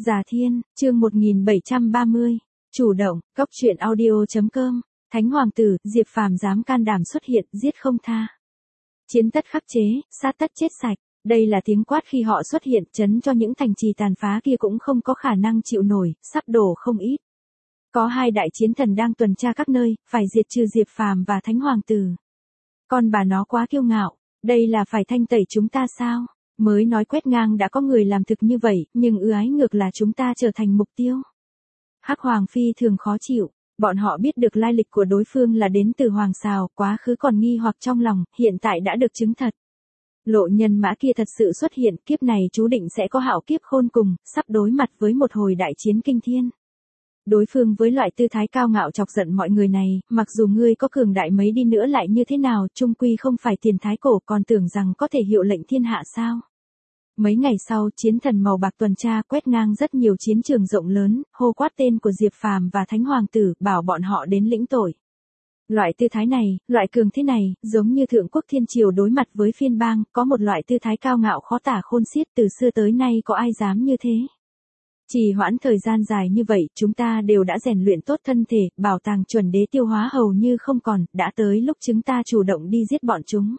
Già Thiên, chương 1730, chủ động, cóc truyện audio.com, Thánh Hoàng tử, Diệp Phàm dám can đảm xuất hiện, giết không tha. Chiến tất khắc chế, sát tất chết sạch, đây là tiếng quát khi họ xuất hiện, chấn cho những thành trì tàn phá kia cũng không có khả năng chịu nổi, sắp đổ không ít. Có hai đại chiến thần đang tuần tra các nơi, phải diệt trừ Diệp Phàm và Thánh Hoàng tử. Con bà nó quá kiêu ngạo, đây là phải thanh tẩy chúng ta sao? Mới nói quét ngang đã có người làm thực như vậy, nhưng ái ngược là chúng ta trở thành mục tiêu. Hắc Hoàng phi thường khó chịu, bọn họ biết được lai lịch của đối phương là đến từ Hoàng Sào, quá khứ còn nghi hoặc trong lòng, hiện tại đã được chứng thật. Lộ nhân mã kia thật sự xuất hiện, kiếp này chú định sẽ có hạo kiếp khôn cùng, sắp đối mặt với một hồi đại chiến kinh thiên. Đối phương với loại tư thái cao ngạo chọc giận mọi người này, mặc dù ngươi có cường đại mấy đi nữa lại như thế nào, chung quy không phải tiền thái cổ, còn tưởng rằng có thể hiệu lệnh thiên hạ sao. Mấy ngày sau, chiến thần màu bạc tuần tra quét ngang rất nhiều chiến trường rộng lớn, hô quát tên của Diệp Phàm và Thánh Hoàng tử, bảo bọn họ đến lĩnh tội. Loại tư thái này, loại cường thế này, giống như thượng quốc thiên triều đối mặt với phiên bang, có một loại tư thái cao ngạo khó tả khôn xiết, từ xưa tới nay có ai dám như thế. Trì hoãn thời gian dài như vậy, chúng ta đều đã rèn luyện tốt thân thể, bảo tàng chuẩn đế tiêu hóa hầu như không còn, đã tới lúc chúng ta chủ động đi giết bọn chúng.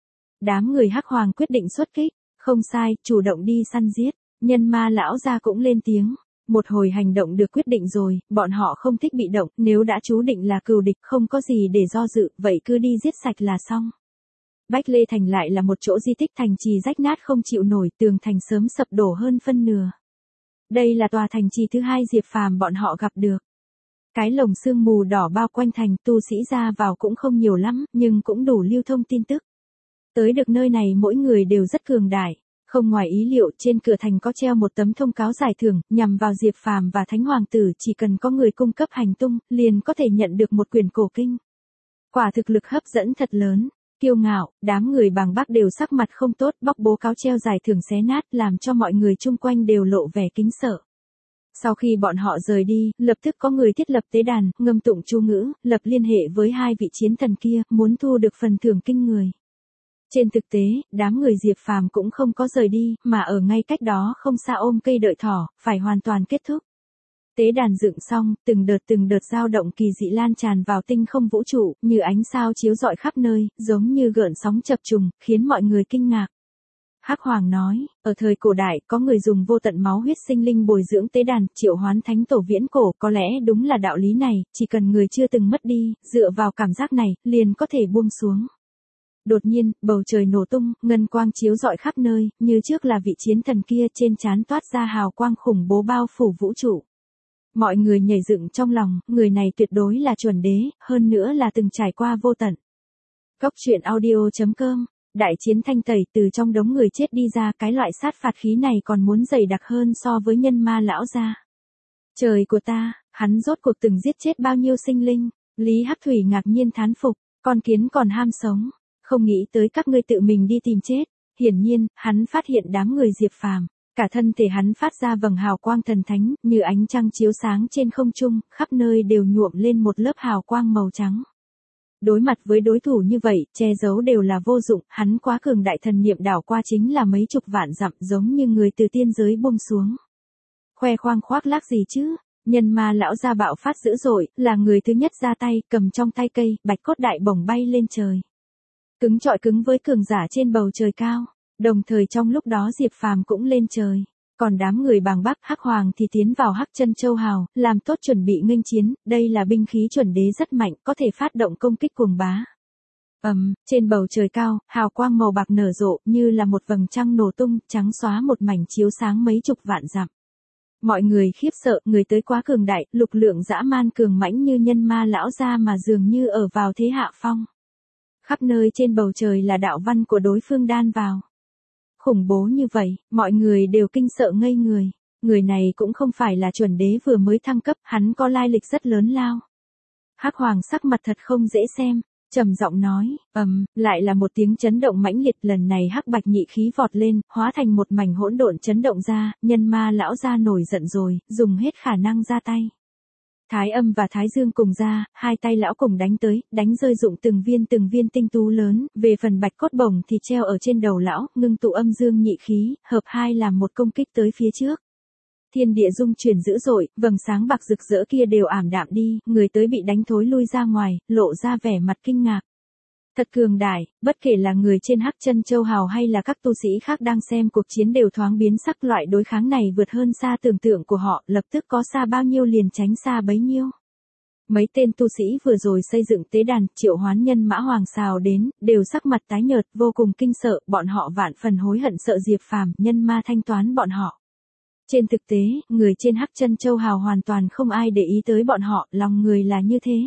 Đám người Hắc Hoàng quyết định xuất kích, không sai, chủ động đi săn giết, nhân ma lão gia cũng lên tiếng. Một hồi hành động được quyết định rồi, bọn họ không thích bị động, nếu đã chú định là cừu địch không có gì để do dự, vậy cứ đi giết sạch là xong. Bách Lê Thành lại là một chỗ di tích thành trì rách nát không chịu nổi, tường thành sớm sập đổ hơn phân nửa. Đây là tòa thành trì thứ hai Diệp Phàm bọn họ gặp được. Cái lồng sương mù đỏ bao quanh thành, tu sĩ ra vào cũng không nhiều lắm, nhưng cũng đủ lưu thông tin tức. Tới được nơi này mỗi người đều rất cường đại. Không ngoài ý liệu, trên cửa thành có treo một tấm thông cáo giải thưởng, nhằm vào Diệp Phàm và Thánh Hoàng tử, chỉ cần có người cung cấp hành tung, liền có thể nhận được một quyển cổ kinh. Quả thực lực hấp dẫn thật lớn. Kiêu ngạo, đám người bàng Bắc đều sắc mặt không tốt, bóc bố cáo treo giải thưởng xé nát, làm cho mọi người chung quanh đều lộ vẻ kính sợ. Sau khi bọn họ rời đi, lập tức có người thiết lập tế đàn, ngâm tụng chú ngữ, lập liên hệ với hai vị chiến thần kia, muốn thu được phần thưởng kinh người. Trên thực tế, đám người Diệp Phàm cũng không có rời đi, mà ở ngay cách đó không xa ôm cây đợi thỏ, phải hoàn toàn kết thúc. Tế đàn dựng xong, từng đợt dao động kỳ dị lan tràn vào tinh không vũ trụ, như ánh sao chiếu rọi khắp nơi, giống như gợn sóng chập trùng, khiến mọi người kinh ngạc. Hắc Hoàng nói, ở thời cổ đại, có người dùng vô tận máu huyết sinh linh bồi dưỡng tế đàn, triệu hoán thánh tổ viễn cổ, có lẽ đúng là đạo lý này, chỉ cần người chưa từng mất đi, dựa vào cảm giác này, liền có thể buông xuống. Đột nhiên, bầu trời nổ tung, ngân quang chiếu rọi khắp nơi, như trước là vị chiến thần kia, trên trán toát ra hào quang khủng bố bao phủ vũ trụ. Mọi người nhảy dựng trong lòng, người này tuyệt đối là chuẩn đế, hơn nữa là từng trải qua vô tận. Cóc truyện audio.com, đại chiến thanh tẩy, từ trong đống người chết đi ra, cái loại sát phạt khí này còn muốn dày đặc hơn so với nhân ma lão gia. Trời của ta, hắn rốt cuộc từng giết chết bao nhiêu sinh linh, Lý Hắc Thủy ngạc nhiên thán phục, con kiến còn ham sống. Không nghĩ tới các ngươi tự mình đi tìm chết. Hiển nhiên, hắn phát hiện đám người Diệp Phàm, cả thân thể hắn phát ra vầng hào quang thần thánh, như ánh trăng chiếu sáng trên không trung, khắp nơi đều nhuộm lên một lớp hào quang màu trắng. Đối mặt với đối thủ như vậy, che giấu đều là vô dụng, hắn quá cường đại, thần niệm đảo qua chính là mấy chục vạn dặm, giống như người từ tiên giới buông xuống. Khoe khoang khoác lác gì chứ? Nhân ma lão gia bạo phát dữ dội, là người thứ nhất ra tay, cầm trong tay cây, bạch cốt đại bổng bay lên trời. Cứng trọi cứng với cường giả trên bầu trời cao, đồng thời trong lúc đó Diệp Phàm cũng lên trời, còn đám người bàng Bắc Hắc Hoàng thì tiến vào Hắc Chân Châu Hào, làm tốt chuẩn bị nghênh chiến, đây là binh khí chuẩn đế rất mạnh, có thể phát động công kích cuồng bá. Trên bầu trời cao, hào quang màu bạc nở rộ, như là một vầng trăng nổ tung, trắng xóa một mảnh chiếu sáng mấy chục vạn dặm. Mọi người khiếp sợ, người tới quá cường đại, lực lượng dã man cường mãnh như nhân ma lão gia mà dường như ở vào thế hạ phong. Khắp nơi trên bầu trời là đạo văn của đối phương đan vào. Khủng bố như vậy, mọi người đều kinh sợ ngây người. Người này cũng không phải là chuẩn đế vừa mới thăng cấp, hắn có lai lịch rất lớn lao. Hắc Hoàng sắc mặt thật không dễ xem, trầm giọng nói, lại là một tiếng chấn động mãnh liệt, lần này hắc bạch nhị khí vọt lên, hóa thành một mảnh hỗn độn chấn động ra, nhân ma lão gia nổi giận rồi, dùng hết khả năng ra tay. Thái Âm và Thái Dương cùng ra, hai tay lão cùng đánh tới, đánh rơi dụng từng viên tinh tú lớn, về phần bạch cốt bổng thì treo ở trên đầu lão, ngưng tụ âm dương nhị khí, hợp hai làm một công kích tới phía trước. Thiên địa rung chuyển dữ dội, vầng sáng bạc rực rỡ kia đều ảm đạm đi, người tới bị đánh thối lui ra ngoài, lộ ra vẻ mặt kinh ngạc. Thật cường đại, bất kể là người trên Hắc Chân Châu Hào hay là các tu sĩ khác đang xem cuộc chiến đều thoáng biến sắc, loại đối kháng này vượt hơn xa tưởng tượng của họ, lập tức có xa bao nhiêu liền tránh xa bấy nhiêu. Mấy tên tu sĩ vừa rồi xây dựng tế đàn, triệu hoán nhân mã hoàng xào đến, đều sắc mặt tái nhợt, vô cùng kinh sợ, bọn họ vạn phần hối hận sợ Diệp Phàm, nhân ma thanh toán bọn họ. Trên thực tế, người trên Hắc Chân Châu Hào hoàn toàn không ai để ý tới bọn họ, lòng người là như thế.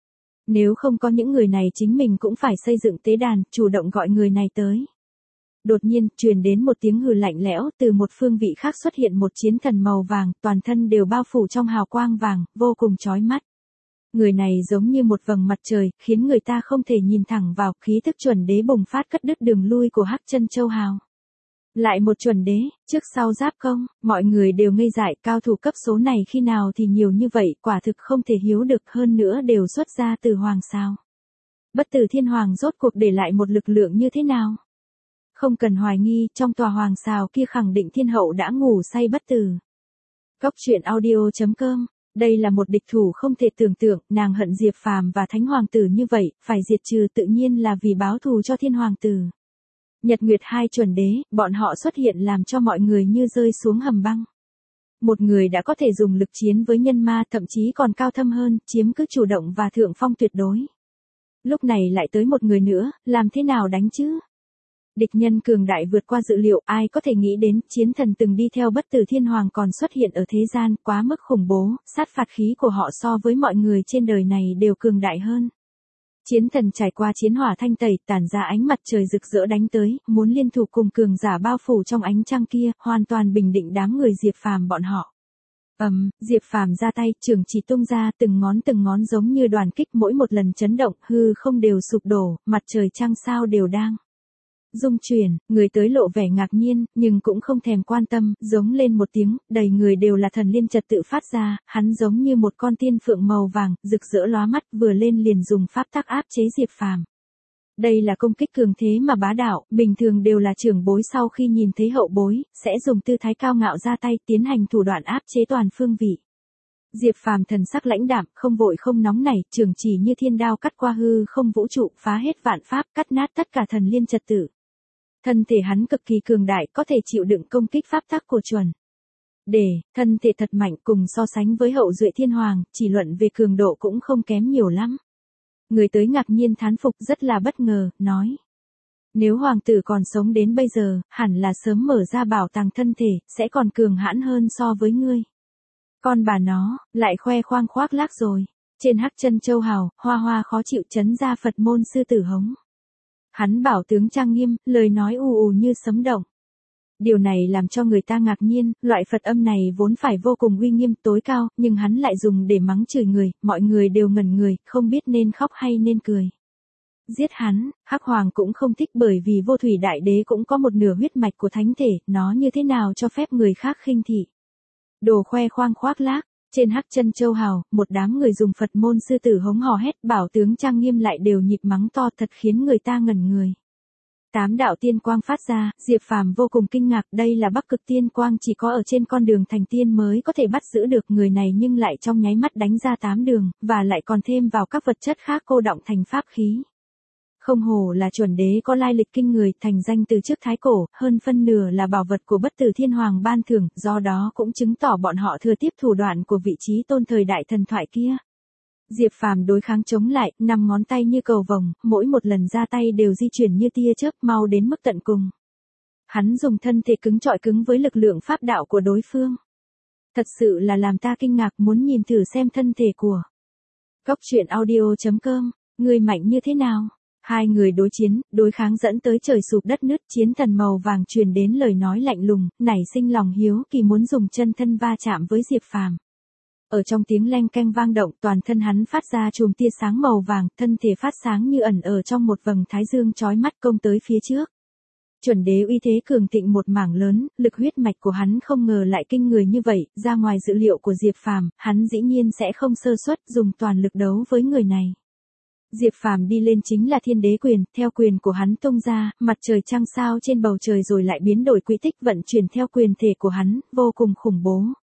Nếu không có những người này chính mình cũng phải xây dựng tế đàn, chủ động gọi người này tới. Đột nhiên, truyền đến một tiếng hừ lạnh lẽo, từ một phương vị khác xuất hiện một chiến thần màu vàng, toàn thân đều bao phủ trong hào quang vàng, vô cùng chói mắt. Người này giống như một vầng mặt trời, khiến người ta không thể nhìn thẳng vào, khí tức chuẩn đế bùng phát cắt đứt đường lui của Hắc Chân Châu Hào. Lại một chuẩn đế, trước sau giáp công, mọi người đều ngây dại, cao thủ cấp số này khi nào thì nhiều như vậy, quả thực không thể hiếu được, hơn nữa đều xuất ra từ hoàng sao. Bất Tử Thiên Hoàng rốt cuộc để lại một lực lượng như thế nào? Không cần hoài nghi, trong tòa hoàng sao kia khẳng định thiên hậu đã ngủ say bất tử. Cốc truyện audio.com. Đây là một địch thủ không thể tưởng tượng, nàng hận Diệp Phàm và Thánh Hoàng tử như vậy, phải diệt trừ tự nhiên là vì báo thù cho Thiên Hoàng tử. Nhật Nguyệt hai chuẩn đế, bọn họ xuất hiện làm cho mọi người như rơi xuống hầm băng. Một người đã có thể dùng lực chiến với nhân ma, thậm chí còn cao thâm hơn, chiếm cứ chủ động và thượng phong tuyệt đối. Lúc này lại tới một người nữa, làm thế nào đánh chứ? Địch nhân cường đại vượt qua dự liệu, ai có thể nghĩ đến, chiến thần từng đi theo Bất Tử Thiên Hoàng còn xuất hiện ở thế gian, quá mức khủng bố, sát phạt khí của họ so với mọi người trên đời này đều cường đại hơn. Chiến thần trải qua chiến hỏa thanh tẩy, tản ra ánh mặt trời rực rỡ đánh tới, muốn liên thủ cùng cường giả bao phủ trong ánh trăng kia, hoàn toàn bình định đám người Diệp Phàm bọn họ. Diệp Phàm ra tay, trường chỉ tung ra, từng ngón giống như đoàn kích, mỗi một lần chấn động, hư không đều sụp đổ, mặt trời trăng sao đều đang rung chuyển, người tới lộ vẻ ngạc nhiên, nhưng cũng không thèm quan tâm, giống lên một tiếng, đầy người đều là thần liên trật tự phát ra, hắn giống như một con tiên phượng màu vàng, rực rỡ lóa mắt, vừa lên liền dùng pháp tắc áp chế Diệp Phàm. Đây là công kích cường thế mà bá đạo, bình thường đều là trưởng bối sau khi nhìn thấy hậu bối, sẽ dùng tư thái cao ngạo ra tay, tiến hành thủ đoạn áp chế toàn phương vị. Diệp Phàm thần sắc lãnh đạm, không vội không nóng nảy, trường chỉ như thiên đao cắt qua hư không vũ trụ, phá hết vạn pháp, cắt nát tất cả thần liên trật tự. Thân thể hắn cực kỳ cường đại, có thể chịu đựng công kích pháp tắc của chuẩn. Thân thể thật mạnh, cùng so sánh với hậu duệ thiên hoàng, chỉ luận về cường độ cũng không kém nhiều lắm. Người tới ngạc nhiên thán phục, rất là bất ngờ, nói. Nếu hoàng tử còn sống đến bây giờ, hẳn là sớm mở ra bảo tàng thân thể, sẽ còn cường hãn hơn so với ngươi. Con bà nó, lại khoe khoang khoác lác rồi. Trên Hắc Chân Châu Hào, Hoa Hoa khó chịu trấn ra Phật môn sư tử hống. Hắn bảo tướng trang nghiêm, lời nói ù ù như sấm động. Điều này làm cho người ta ngạc nhiên, loại Phật âm này vốn phải vô cùng uy nghiêm tối cao, nhưng hắn lại dùng để mắng chửi người, mọi người đều ngẩn người, không biết nên khóc hay nên cười. Giết hắn, Hắc Hoàng cũng không thích bởi vì Vô Thủy Đại Đế cũng có một nửa huyết mạch của thánh thể, nó như thế nào cho phép người khác khinh thị. Đồ khoe khoang khoác lác. Trên Hắc Chân Châu Hào, một đám người dùng Phật môn sư tử hống hò hét, bảo tướng trang nghiêm lại đều nhịp mắng to, thật khiến người ta ngẩn người. 8 đạo tiên quang phát ra, Diệp Phàm vô cùng kinh ngạc, đây là Bắc Cực tiên quang, chỉ có ở trên con đường thành tiên mới có thể bắt giữ được người này, nhưng lại trong nháy mắt đánh ra 8 đường, và lại còn thêm vào các vật chất khác cô đọng thành pháp khí. Không hổ là chuẩn đế có lai lịch kinh người, thành danh từ trước thái cổ, hơn phân nửa là bảo vật của Bất Tử Thiên Hoàng ban thưởng, do đó cũng chứng tỏ bọn họ thừa tiếp thủ đoạn của vị trí tôn thời đại thần thoại kia. Diệp Phàm đối kháng chống lại, 5 ngón tay như cầu vồng, mỗi một lần ra tay đều di chuyển như tia chớp, mau đến mức tận cùng. Hắn dùng thân thể cứng chọi cứng với lực lượng pháp đạo của đối phương. Thật sự là làm ta kinh ngạc, muốn nhìn thử xem thân thể của Cốc truyện audio.com, người mạnh như thế nào? Hai người đối chiến, đối kháng dẫn tới trời sụp đất nứt, chiến thần màu vàng truyền đến lời nói lạnh lùng, nảy sinh lòng hiếu kỳ muốn dùng chân thân va chạm với Diệp Phàm. Ở trong tiếng leng keng vang động, toàn thân hắn phát ra chùm tia sáng màu vàng, thân thể phát sáng như ẩn ở trong một vầng thái dương chói mắt công tới phía trước. Chuẩn đế uy thế cường thịnh một mảng lớn, lực huyết mạch của hắn không ngờ lại kinh người như vậy, ra ngoài dự liệu của Diệp Phàm, hắn dĩ nhiên sẽ không sơ suất dùng toàn lực đấu với người này. Diệp Phàm đi lên chính là thiên đế quyền, theo quyền của hắn tung ra, mặt trời trăng sao trên bầu trời rồi lại biến đổi quỹ tích vận chuyển theo quyền thể của hắn, vô cùng khủng bố.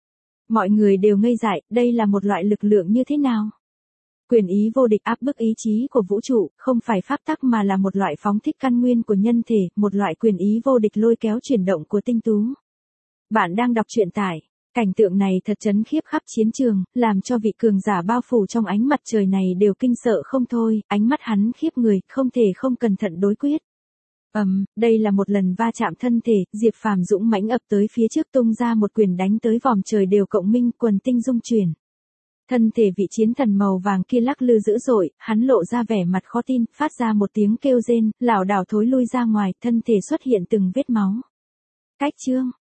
Mọi người đều ngây dại, đây là một loại lực lượng như thế nào? Quyền ý vô địch áp bức ý chí của vũ trụ, không phải pháp tắc mà là một loại phóng thích căn nguyên của nhân thể, một loại quyền ý vô địch lôi kéo chuyển động của tinh tú. Bạn đang đọc truyện tại, cảnh tượng này thật chấn khiếp khắp chiến trường, làm cho vị cường giả bao phủ trong ánh mặt trời này đều kinh sợ không thôi, ánh mắt hắn khiếp người, không thể không cẩn thận đối quyết. Đây là một lần va chạm thân thể, Diệp Phàm dũng mãnh ập tới phía trước tung ra một quyền đánh tới vòm trời đều cộng minh, quần tinh dung chuyển. Thân thể vị chiến thần màu vàng kia lắc lư dữ dội, hắn lộ ra vẻ mặt khó tin, phát ra một tiếng kêu rên, lảo đảo thối lui ra ngoài, thân thể xuất hiện từng vết máu. Cách chương,